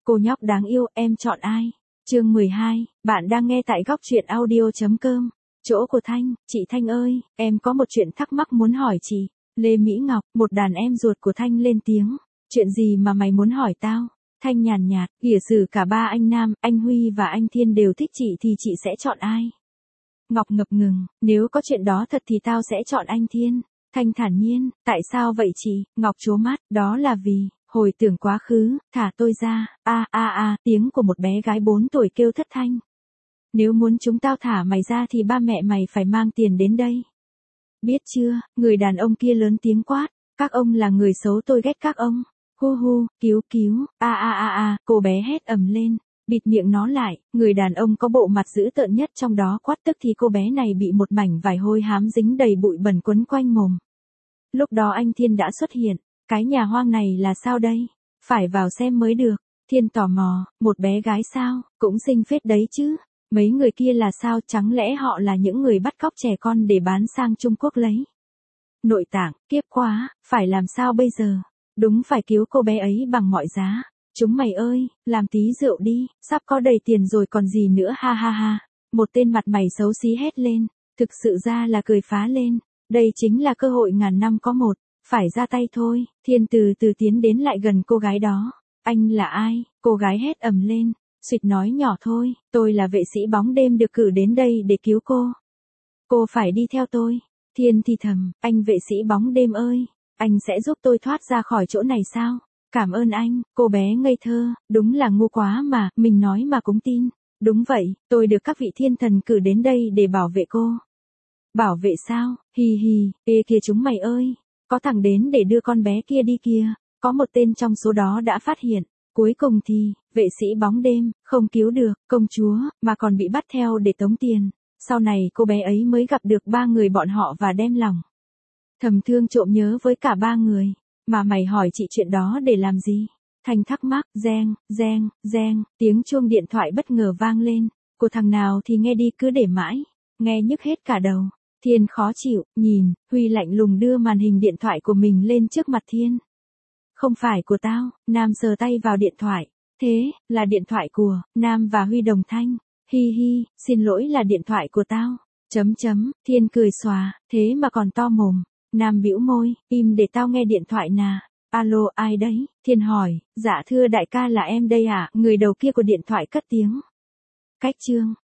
Cô nhóc đáng yêu, em chọn ai? Chương 12, bạn đang nghe tại góc truyện audio.com. Chỗ của Thanh, chị Thanh ơi, em có một chuyện thắc mắc muốn hỏi chị. Lê Mỹ Ngọc, một đàn em ruột của Thanh lên tiếng. Chuyện gì mà mày muốn hỏi tao? Thanh nhàn nhạt, ỉa xử cả ba anh Nam, anh Huy và anh Thiên đều thích chị thì chị sẽ chọn ai? Ngọc ngập ngừng, nếu có chuyện đó thật thì tao sẽ chọn anh Thiên. Thanh thản nhiên, tại sao vậy chị? Ngọc trố mắt, đó là vì, hồi tưởng quá khứ, thả tôi ra, tiếng của một bé gái 4 tuổi kêu thất thanh. Nếu muốn chúng tao thả mày ra thì ba mẹ mày phải mang tiền đến đây. Biết chưa, người đàn ông kia lớn tiếng quát, các ông là người xấu tôi ghét các ông. Hu hu, cứu, cô bé hét ầm lên, bịt miệng nó lại, người đàn ông có bộ mặt dữ tợn nhất trong đó quát tức thì cô bé này bị một mảnh vải hôi hám dính đầy bụi bẩn quấn quanh mồm. Lúc đó anh Thiên đã xuất hiện, cái nhà hoang này là sao đây? Phải vào xem mới được. Thiên tò mò, một bé gái sao, cũng xinh phết đấy chứ. Mấy người kia là sao, chẳng lẽ họ là những người bắt cóc trẻ con để bán sang Trung Quốc lấy? Nội tạng, kiếp quá, phải làm sao bây giờ? Đúng phải cứu cô bé ấy bằng mọi giá. Chúng mày ơi, làm tí rượu đi, sắp có đầy tiền rồi còn gì nữa ha ha ha. Một tên mặt mày xấu xí hét lên, thực sự ra là cười phá lên. Đây chính là cơ hội ngàn năm có một, phải ra tay thôi. Thiên từ từ tiến đến lại gần cô gái đó. Anh là ai? Cô gái hét ầm lên, suýt nói nhỏ thôi, tôi là vệ sĩ bóng đêm được cử đến đây để cứu cô. Cô phải đi theo tôi. Thiên thì thầm, anh vệ sĩ bóng đêm ơi, anh sẽ giúp tôi thoát ra khỏi chỗ này sao? Cảm ơn anh, cô bé ngây thơ, đúng là ngu quá mà, mình nói mà cũng tin. Đúng vậy, tôi được các vị thiên thần cử đến đây để bảo vệ cô. Bảo vệ sao? Hi hi, ê kìa chúng mày ơi, có thằng đến để đưa con bé kia đi kìa. Có một tên trong số đó đã phát hiện. Cuối cùng thì, vệ sĩ bóng đêm, không cứu được, công chúa, mà còn bị bắt theo để tống tiền. Sau này cô bé ấy mới gặp được ba người bọn họ và đem lòng. Thầm thương trộm nhớ với cả ba người. Mà mày hỏi chị chuyện đó để làm gì? Thanh thắc mắc, reng, tiếng chuông điện thoại bất ngờ vang lên. Của thằng nào thì nghe đi cứ để mãi. Nghe nhức hết cả đầu. Thiên khó chịu, nhìn, Huy lạnh lùng đưa màn hình điện thoại của mình lên trước mặt Thiên. Không phải của tao, Nam sờ tay vào điện thoại. Thế, là điện thoại của, Nam và Huy đồng thanh. Hi hi, xin lỗi là điện thoại của tao. Thiên cười xòa, thế mà còn to mồm. Nam bĩu môi, im để tao nghe điện thoại nà. Alo, ai đấy? Thiên hỏi, dạ thưa đại ca là em đây ạ. Người đầu kia của điện thoại cất tiếng. Cách chương.